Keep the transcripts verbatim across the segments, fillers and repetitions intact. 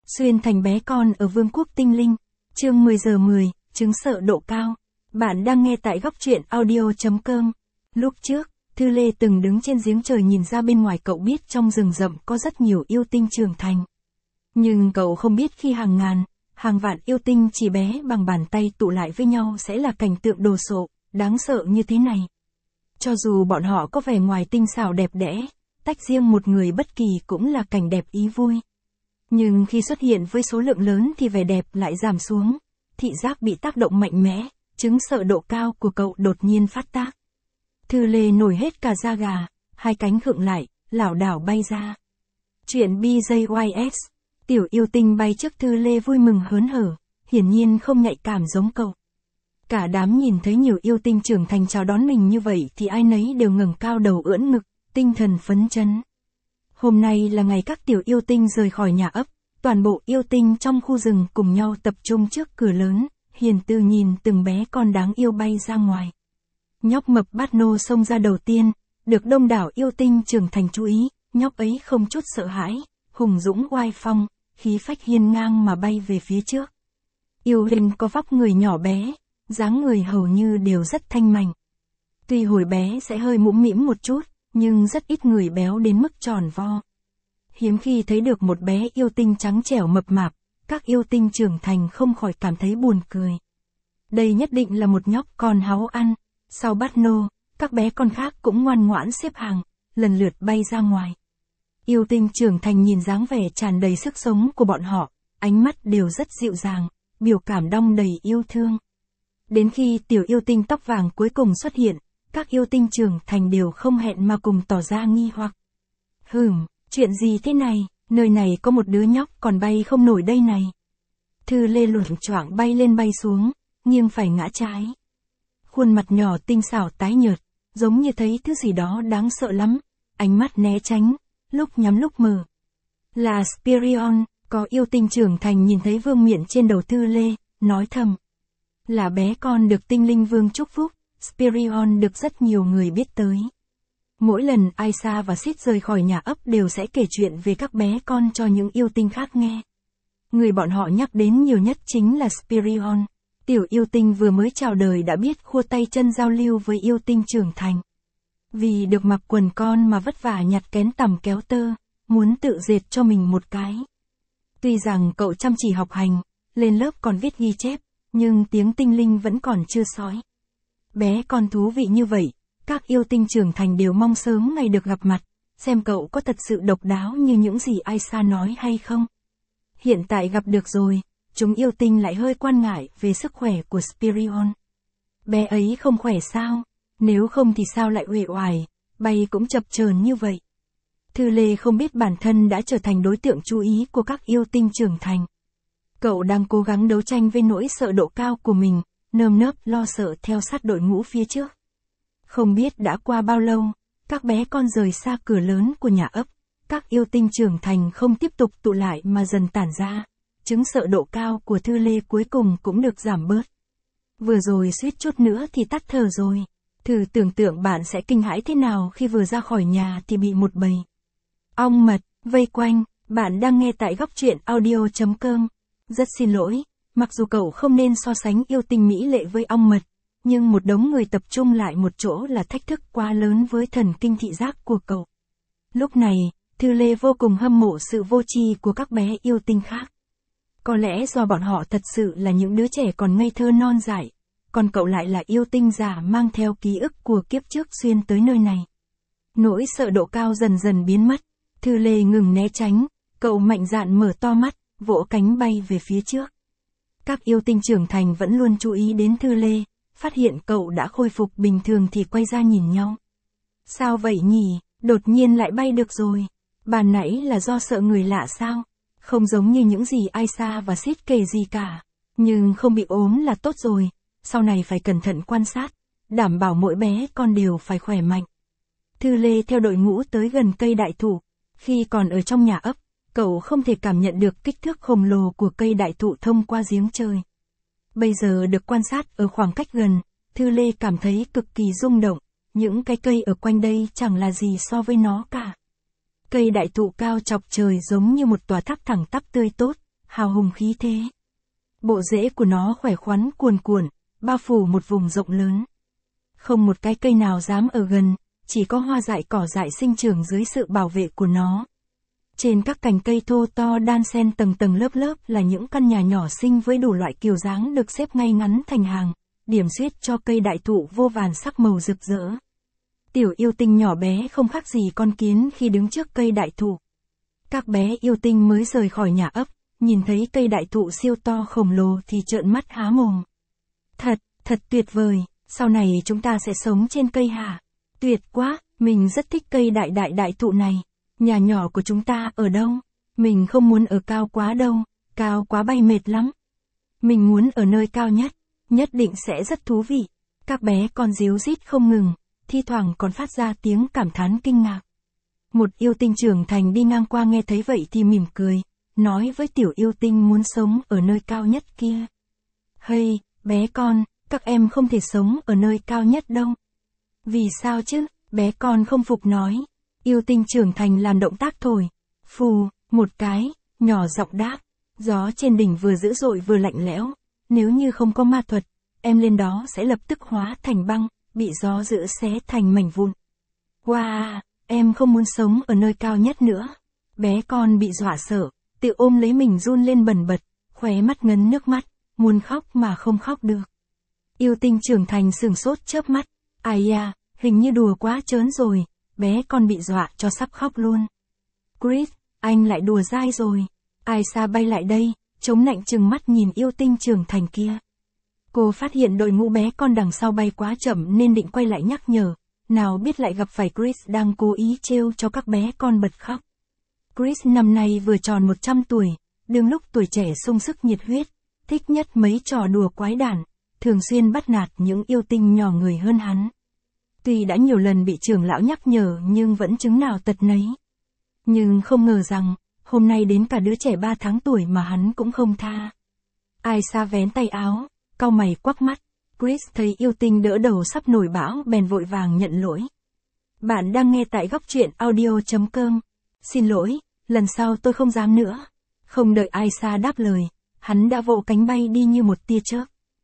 Xuyên thành bé con ở Vương quốc Tinh Linh. Chương mười giờ mười, chứng sợ độ cao. Bạn đang nghe tại góc truyện audio.com. Lúc trước, Thư Lê từng đứng trên giếng trời nhìn ra bên ngoài, cậu biết trong rừng rậm có rất nhiều yêu tinh trưởng thành. Nhưng cậu không biết khi hàng ngàn, hàng vạn yêu tinh chỉ bé bằng bàn tay tụ lại với nhau sẽ là cảnh tượng đồ sộ, đáng sợ như thế này. Cho dù bọn họ có vẻ ngoài tinh xảo đẹp đẽ, tách riêng một người bất kỳ cũng là cảnh đẹp ý vui. Nhưng khi xuất hiện với số lượng lớn thì vẻ đẹp lại giảm xuống, thị giác bị tác động mạnh mẽ, chứng sợ độ cao của cậu đột nhiên phát tác. Thư Lê nổi hết cả da gà, hai cánh khựng lại, lảo đảo bay ra. Chuyện bê gi ét, tiểu yêu tinh bay trước Thư Lê vui mừng hớn hở, hiển nhiên không nhạy cảm giống cậu. Cả đám nhìn thấy nhiều yêu tinh trưởng thành chào đón mình như vậy thì ai nấy đều ngẩng cao đầu ưỡn ngực, tinh thần phấn chấn. Hôm nay là ngày các tiểu yêu tinh rời khỏi nhà ấp, toàn bộ yêu tinh trong khu rừng cùng nhau tập trung trước cửa lớn, hiền từ nhìn từng bé con đáng yêu bay ra ngoài. Nhóc mập Bát Nô xông ra đầu tiên, được đông đảo yêu tinh trưởng thành chú ý, nhóc ấy không chút sợ hãi, hùng dũng oai phong, khí phách hiên ngang mà bay về phía trước. Yêu linh có vóc người nhỏ bé, dáng người hầu như đều rất thanh mảnh. Tuy hồi bé sẽ hơi mũm mĩm một chút, nhưng rất ít người béo đến mức tròn vo. Hiếm khi thấy được một bé yêu tinh trắng trẻo mập mạp, các yêu tinh trưởng thành không khỏi cảm thấy buồn cười. Đây nhất định là một nhóc con háu ăn. Sau Bát Nô, các bé con khác cũng ngoan ngoãn xếp hàng, lần lượt bay ra ngoài. Yêu tinh trưởng thành nhìn dáng vẻ tràn đầy sức sống của bọn họ, ánh mắt đều rất dịu dàng, biểu cảm đong đầy yêu thương. Đến khi tiểu yêu tinh tóc vàng cuối cùng xuất hiện, các yêu tinh trưởng thành đều không hẹn mà cùng tỏ ra nghi hoặc. Hừm, chuyện gì thế này, nơi này có một đứa nhóc còn bay không nổi đây này. Thư Lê luẩn choạng bay lên bay xuống, nghiêng phải ngã trái. Khuôn mặt nhỏ tinh xảo tái nhợt, giống như thấy thứ gì đó đáng sợ lắm, ánh mắt né tránh, lúc nhắm lúc mở. Là Spirion, có yêu tinh trưởng thành nhìn thấy vương miện trên đầu Thư Lê, nói thầm. Là bé con được tinh linh vương chúc phúc, Spirion được rất nhiều người biết tới. Mỗi lần Aisa và Sid rời khỏi nhà ấp đều sẽ kể chuyện về các bé con cho những yêu tinh khác nghe. Người bọn họ nhắc đến nhiều nhất chính là Spirion. Tiểu yêu tinh vừa mới chào đời đã biết khua tay chân giao lưu với yêu tinh trưởng thành. Vì được mặc quần con mà vất vả nhặt kén tằm kéo tơ, muốn tự dệt cho mình một cái. Tuy rằng cậu chăm chỉ học hành, lên lớp còn viết ghi chép, nhưng tiếng tinh linh vẫn còn chưa sói. Bé con thú vị như vậy, các yêu tinh trưởng thành đều mong sớm ngày được gặp mặt, xem cậu có thật sự độc đáo như những gì Aisa nói hay không. Hiện tại gặp được rồi. Chúng yêu tinh lại hơi quan ngại về sức khỏe của Spirion. Bé ấy không khỏe sao? Nếu không thì sao lại uể oải, bay cũng chập chờn như vậy. Thư Lê không biết bản thân đã trở thành đối tượng chú ý của các yêu tinh trưởng thành. Cậu đang cố gắng đấu tranh với nỗi sợ độ cao của mình, nơm nớp lo sợ theo sát đội ngũ phía trước. Không biết đã qua bao lâu, các bé con rời xa cửa lớn của nhà ấp, các yêu tinh trưởng thành không tiếp tục tụ lại mà dần tản ra. Chứng sợ độ cao của Thư Lê cuối cùng cũng được giảm bớt. Vừa rồi suýt chút nữa thì tắt thở rồi. Thử tưởng tượng bạn sẽ kinh hãi thế nào khi vừa ra khỏi nhà thì bị một bầy ong mật vây quanh. Bạn đang nghe tại góc truyện audio.com. Rất xin lỗi, mặc dù cậu không nên so sánh yêu tinh mỹ lệ với ong mật, nhưng một đống người tập trung lại một chỗ là thách thức quá lớn với thần kinh thị giác của cậu. Lúc này, Thư Lê vô cùng hâm mộ sự vô tri của các bé yêu tinh khác. Có lẽ do bọn họ thật sự là những đứa trẻ còn ngây thơ non dại, còn cậu lại là yêu tinh giả mang theo ký ức của kiếp trước xuyên tới nơi này. Nỗi sợ độ cao dần dần biến mất, Thư Lê ngừng né tránh, cậu mạnh dạn mở to mắt, vỗ cánh bay về phía trước. Các yêu tinh trưởng thành vẫn luôn chú ý đến Thư Lê, phát hiện cậu đã khôi phục bình thường thì quay ra nhìn nhau. Sao vậy nhỉ, đột nhiên lại bay được rồi, bàn nãy là do sợ người lạ sao? Không giống như những gì Aisa và Sid kể gì cả. Nhưng không bị ốm là tốt rồi. Sau này phải cẩn thận quan sát. Đảm bảo mỗi bé con đều phải khỏe mạnh. Thư Lê theo đội ngũ tới gần cây đại thụ. Khi còn ở trong nhà ấp, cậu không thể cảm nhận được kích thước khổng lồ của cây đại thụ thông qua giếng trời. Bây giờ được quan sát ở khoảng cách gần, Thư Lê cảm thấy cực kỳ rung động. Những cái cây ở quanh đây chẳng là gì so với nó cả. Cây đại thụ cao chọc trời giống như một tòa tháp thẳng tắp tươi tốt, hào hùng khí thế. Bộ rễ của nó khỏe khoắn cuồn cuộn, bao phủ một vùng rộng lớn. Không một cái cây nào dám ở gần, chỉ có hoa dại cỏ dại sinh trưởng dưới sự bảo vệ của nó. Trên các cành cây thô to đan xen tầng tầng lớp lớp là những căn nhà nhỏ xinh với đủ loại kiểu dáng được xếp ngay ngắn thành hàng, điểm xuyết cho cây đại thụ vô vàn sắc màu rực rỡ. Tiểu yêu tinh nhỏ bé không khác gì con kiến khi đứng trước cây đại thụ. Các bé yêu tinh mới rời khỏi nhà ấp, nhìn thấy cây đại thụ siêu to khổng lồ thì trợn mắt há mồm. Thật, thật tuyệt vời, sau này chúng ta sẽ sống trên cây hả? Tuyệt quá, mình rất thích cây đại đại đại thụ này. Nhà nhỏ của chúng ta ở đâu? Mình không muốn ở cao quá đâu, cao quá bay mệt lắm. Mình muốn ở nơi cao nhất, nhất định sẽ rất thú vị. Các bé con díu rít không ngừng, thi thoảng còn phát ra tiếng cảm thán kinh ngạc. Một yêu tinh trưởng thành đi ngang qua nghe thấy vậy thì mỉm cười, nói với tiểu yêu tinh muốn sống ở nơi cao nhất kia. Hey, bé con, các em không thể sống ở nơi cao nhất đâu. Vì sao chứ? Bé con không phục nói. Yêu tinh trưởng thành làm động tác thổi. Phù, một cái, nhỏ giọng đáp. Gió trên đỉnh vừa dữ dội vừa lạnh lẽo. Nếu như không có ma thuật, em lên đó sẽ lập tức hóa thành băng, bị gió dữ xé thành mảnh vụn. Wow, em không muốn sống ở nơi cao nhất nữa. Bé con bị dọa sợ, tự ôm lấy mình run lên bần bật, khóe mắt ngấn nước mắt, muốn khóc mà không khóc được. Yêu tinh trưởng thành sửng sốt chớp mắt. Ai da, hình như đùa quá trớn rồi, bé con bị dọa cho sắp khóc luôn. Chris, anh lại đùa dai rồi. Aisha bay lại đây, chống nạnh trừng mắt nhìn yêu tinh trưởng thành kia. Cô phát hiện đội mũ bé con đằng sau bay quá chậm nên định quay lại nhắc nhở, nào biết lại gặp phải Chris đang cố ý trêu cho các bé con bật khóc. Chris năm nay vừa tròn một trăm tuổi, đương lúc tuổi trẻ sung sức nhiệt huyết, thích nhất mấy trò đùa quái đản, thường xuyên bắt nạt những yêu tinh nhỏ người hơn hắn. Tuy đã nhiều lần bị trưởng lão nhắc nhở nhưng vẫn chứng nào tật nấy. Nhưng không ngờ rằng, hôm nay đến cả đứa trẻ ba tháng tuổi mà hắn cũng không tha. Aisha vén tay áo, cau mày quắc mắt. Chris thấy yêu tinh đỡ đầu sắp nổi bão bèn vội vàng nhận lỗi. Bạn đang nghe tại góc truyện audio chấm com. Xin lỗi, lần sau tôi không dám nữa. Không đợi Aisha đáp lời, hắn đã vỗ cánh bay đi như một tia chớp.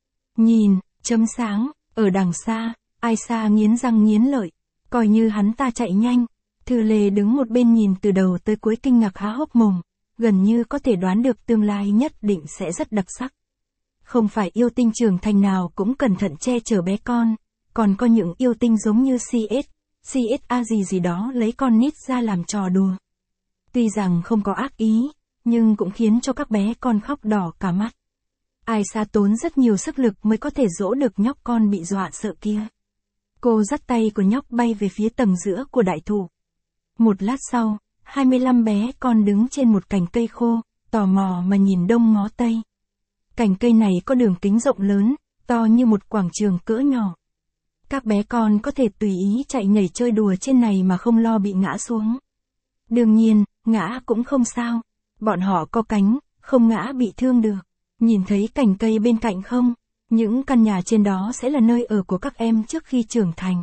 Nhìn, chấm sáng, ở đằng xa, Aisha nghiến răng nghiến lợi, coi như hắn ta chạy nhanh. Thư Lê đứng một bên nhìn từ đầu tới cuối kinh ngạc há hốc mồm, gần như có thể đoán được tương lai nhất định sẽ rất đặc sắc. Không phải yêu tinh trưởng thành nào cũng cẩn thận che chở bé con, còn có những yêu tinh giống như xê ét, xê ét a gì gì đó lấy con nít ra làm trò đùa. Tuy rằng không có ác ý, nhưng cũng khiến cho các bé con khóc đỏ cả mắt. Aisha tốn rất nhiều sức lực mới có thể dỗ được nhóc con bị dọa sợ kia. Cô dắt tay của nhóc bay về phía tầng giữa của đại thụ. Một lát sau, hai mươi lăm bé con đứng trên một cành cây khô, tò mò mà nhìn đông ngó tây. Cành cây này có đường kính rộng lớn, to như một quảng trường cỡ nhỏ. Các bé con có thể tùy ý chạy nhảy chơi đùa trên này mà không lo bị ngã xuống. Đương nhiên, ngã cũng không sao. Bọn họ có cánh, không ngã bị thương được. Nhìn thấy cành cây bên cạnh không? Những căn nhà trên đó sẽ là nơi ở của các em trước khi trưởng thành.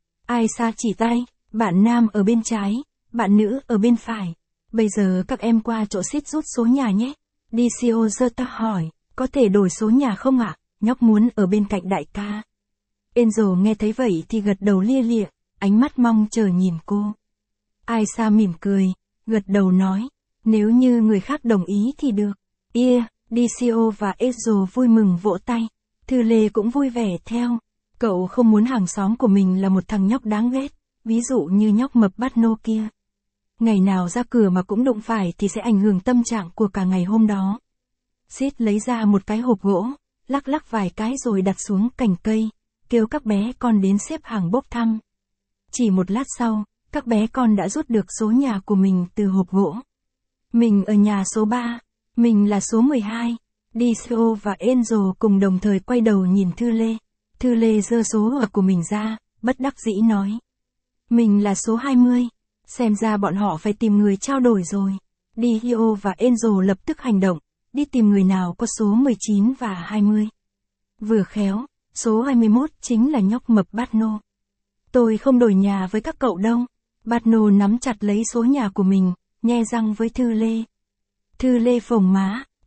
Aisha chỉ tay, bạn nam ở bên trái, bạn nữ ở bên phải. Bây giờ các em qua chỗ xít rút số nhà nhé. đê xê ô giơ tay hỏi, có thể đổi số nhà không ạ? Nhóc muốn ở bên cạnh đại ca. Angel nghe thấy vậy thì gật đầu lia lịa, ánh mắt mong chờ nhìn cô. Aisha mỉm cười, gật đầu nói, nếu như người khác đồng ý thì được. Yeah, đê xê ô và Angel vui mừng vỗ tay. Thư Lê cũng vui vẻ theo. Cậu không muốn hàng xóm của mình là một thằng nhóc đáng ghét, ví dụ như nhóc mập bát nô kia. Ngày nào ra cửa mà cũng đụng phải thì sẽ ảnh hưởng tâm trạng của cả ngày hôm đó. Sid lấy ra một cái hộp gỗ, lắc lắc vài cái rồi đặt xuống cành cây, kêu các bé con đến xếp hàng bốc thăm. Chỉ một lát sau, các bé con đã rút được số nhà của mình từ hộp gỗ. Mình ở nhà số ba, mình là số mười hai. đê xê ô và Angel cùng đồng thời quay đầu nhìn Thư Lê. Thư Lê giơ số của mình ra, bất đắc dĩ nói. Mình là số hai mươi. Xem ra bọn họ phải tìm người trao đổi rồi. đê xê ô và Angel lập tức hành động, đi tìm người nào có số mười chín và hai mươi. Vừa khéo, số hai mươi mốt chính là nhóc mập bát nô. Tôi không đổi nhà với các cậu đâu. Bát nô nắm chặt lấy số nhà của mình, nhe răng với Thư Lê. Thư Lê phồng má,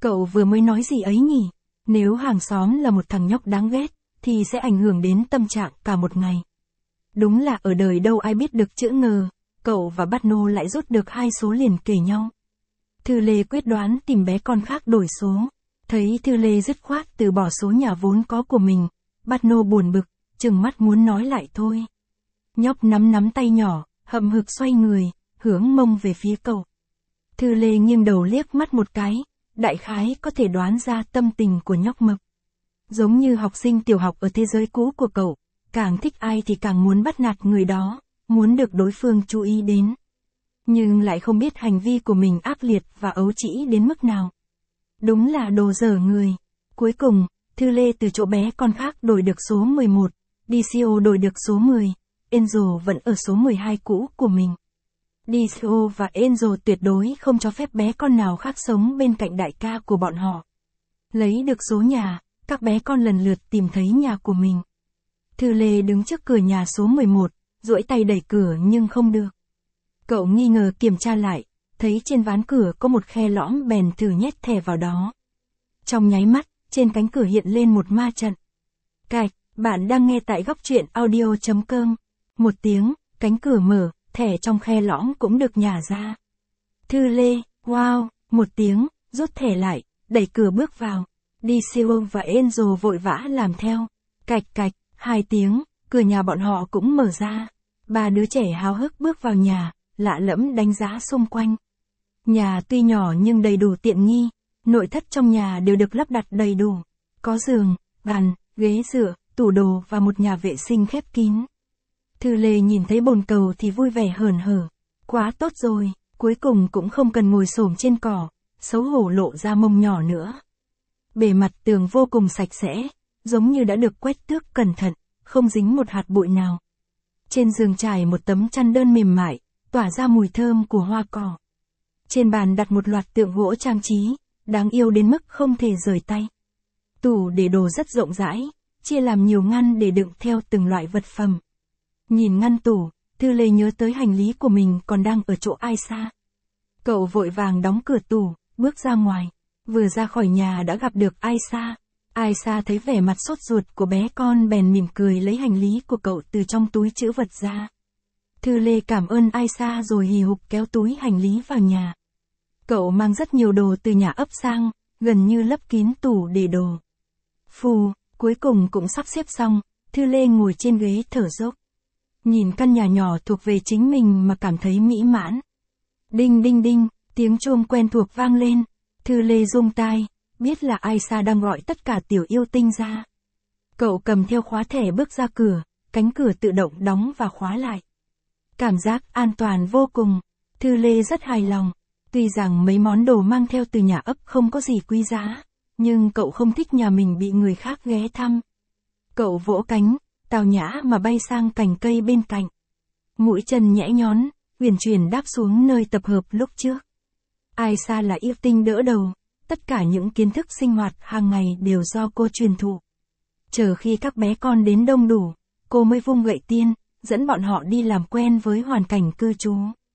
Cậu vừa mới nói gì ấy nhỉ? Nếu hàng xóm là một thằng nhóc đáng ghét, thì sẽ ảnh hưởng đến tâm trạng cả một ngày. Đúng là ở đời đâu ai biết được chữ ngờ, cậu và Batno lại rút được hai số liền kề nhau. Thư Lê quyết đoán tìm bé con khác đổi số. Thấy Thư Lê dứt khoát từ bỏ số nhà vốn có của mình, Batno buồn bực, trừng mắt muốn nói lại thôi. Nhóc nắm nắm tay nhỏ, hậm hực xoay người, hướng mông về phía cậu. Thư Lê nghiêng đầu liếc mắt một cái, đại khái có thể đoán ra tâm tình của nhóc mập. Giống như học sinh tiểu học ở thế giới cũ của cậu, càng thích ai thì càng muốn bắt nạt người đó, muốn được đối phương chú ý đến. Nhưng lại không biết hành vi của mình ác liệt và ấu trĩ đến mức nào. Đúng là đồ dở người. Cuối cùng, Thư Lê từ chỗ bé con khác đổi được số mười một, đê xê ô đổi được số mười, Angel vẫn ở số mười hai cũ của mình. đê xê ô và Angel tuyệt đối không cho phép bé con nào khác sống bên cạnh đại ca của bọn họ. Lấy được số nhà, các bé con lần lượt tìm thấy nhà của mình. Thư Lê đứng trước cửa nhà số mười một, duỗi tay đẩy cửa nhưng không được. Cậu nghi ngờ kiểm tra lại, thấy trên ván cửa có một khe lõm bèn thử nhét thẻ vào đó. Trong nháy mắt, trên cánh cửa hiện lên một ma trận. Cạch, bạn đang nghe tại góc truyện audio chấm com. Một tiếng, cánh cửa mở, thẻ trong khe lõm cũng được nhả ra. Thư Lê, wow, một tiếng, rút thẻ lại, đẩy cửa bước vào. đê xê ô và Angel vội vã làm theo. Cạch cạch, hai tiếng, cửa nhà bọn họ cũng mở ra. Ba đứa trẻ háo hức bước vào nhà, lạ lẫm đánh giá xung quanh. Nhà tuy nhỏ nhưng đầy đủ tiện nghi, nội thất trong nhà đều được lắp đặt đầy đủ. Có giường, bàn, ghế dựa, tủ đồ và một nhà vệ sinh khép kín. Thư Lê nhìn thấy bồn cầu thì vui vẻ hớn hở. Quá tốt rồi, cuối cùng cũng không cần ngồi xổm trên cỏ, xấu hổ lộ ra mông nhỏ nữa. Bề mặt tường vô cùng sạch sẽ, giống như đã được quét tước cẩn thận, không dính một hạt bụi nào. Trên giường trải một tấm chăn đơn mềm mại, tỏa ra mùi thơm của hoa cỏ. Trên bàn đặt một loạt tượng gỗ trang trí, đáng yêu đến mức không thể rời tay. Tủ để đồ rất rộng rãi, chia làm nhiều ngăn để đựng theo từng loại vật phẩm. Nhìn ngăn tủ, Thư Lê nhớ tới hành lý của mình còn đang ở chỗ Aisha. Cậu vội vàng đóng cửa tủ, bước ra ngoài. Vừa ra khỏi nhà đã gặp được Aisha. Aisha thấy vẻ mặt sốt ruột của bé con bèn mỉm cười lấy hành lý của cậu từ trong túi trữ vật ra. Thư Lê cảm ơn Aisha rồi hì hục kéo túi hành lý vào nhà. Cậu mang rất nhiều đồ từ nhà ấp sang, gần như lấp kín tủ để đồ. Phù, cuối cùng cũng sắp xếp xong, Thư Lê ngồi trên ghế thở dốc. Nhìn căn nhà nhỏ thuộc về chính mình mà cảm thấy mỹ mãn. Đinh đinh đinh, tiếng chuông quen thuộc vang lên. Thư Lê rung tai, biết là Aisha đang gọi tất cả tiểu yêu tinh ra. Cậu cầm theo khóa thẻ bước ra cửa, cánh cửa tự động đóng và khóa lại. Cảm giác an toàn vô cùng, Thư Lê rất hài lòng. Tuy rằng mấy món đồ mang theo từ nhà ấp không có gì quý giá, nhưng cậu không thích nhà mình bị người khác ghé thăm. Cậu vỗ cánh, tào nhã mà bay sang cành cây bên cạnh. Mũi chân nhẽ nhón, huyền chuyển đáp xuống nơi tập hợp lúc trước. Aisha là yêu tinh đỡ đầu, tất cả những kiến thức sinh hoạt hàng ngày đều do cô truyền thụ. Chờ khi các bé con đến đông đủ, cô mới vung gậy tiên, dẫn bọn họ đi làm quen với hoàn cảnh cư trú.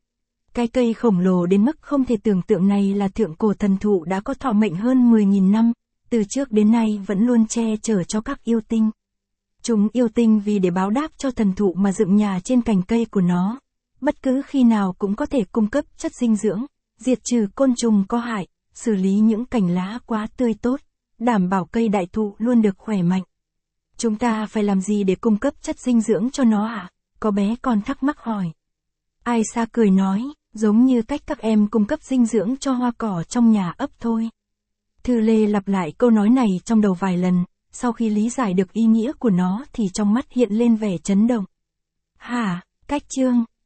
Cái cây khổng lồ đến mức không thể tưởng tượng này là thượng cổ thần thụ đã có thọ mệnh hơn mười nghìn năm, từ trước đến nay vẫn luôn che chở cho các yêu tinh. Chúng yêu tinh vì để báo đáp cho thần thụ mà dựng nhà trên cành cây của nó. Bất cứ khi nào cũng có thể cung cấp chất dinh dưỡng, diệt trừ côn trùng có hại, xử lý những cành lá quá tươi tốt, đảm bảo cây đại thụ luôn được khỏe mạnh. Chúng ta phải làm gì để cung cấp chất dinh dưỡng cho nó ạ? À? Có bé con thắc mắc hỏi. Aisha cười nói, giống như cách các em cung cấp dinh dưỡng cho hoa cỏ trong nhà ấp thôi. Thư Lê lặp lại câu nói này trong đầu vài lần, sau khi lý giải được ý nghĩa của nó thì trong mắt hiện lên vẻ chấn động. Hả, cách chương,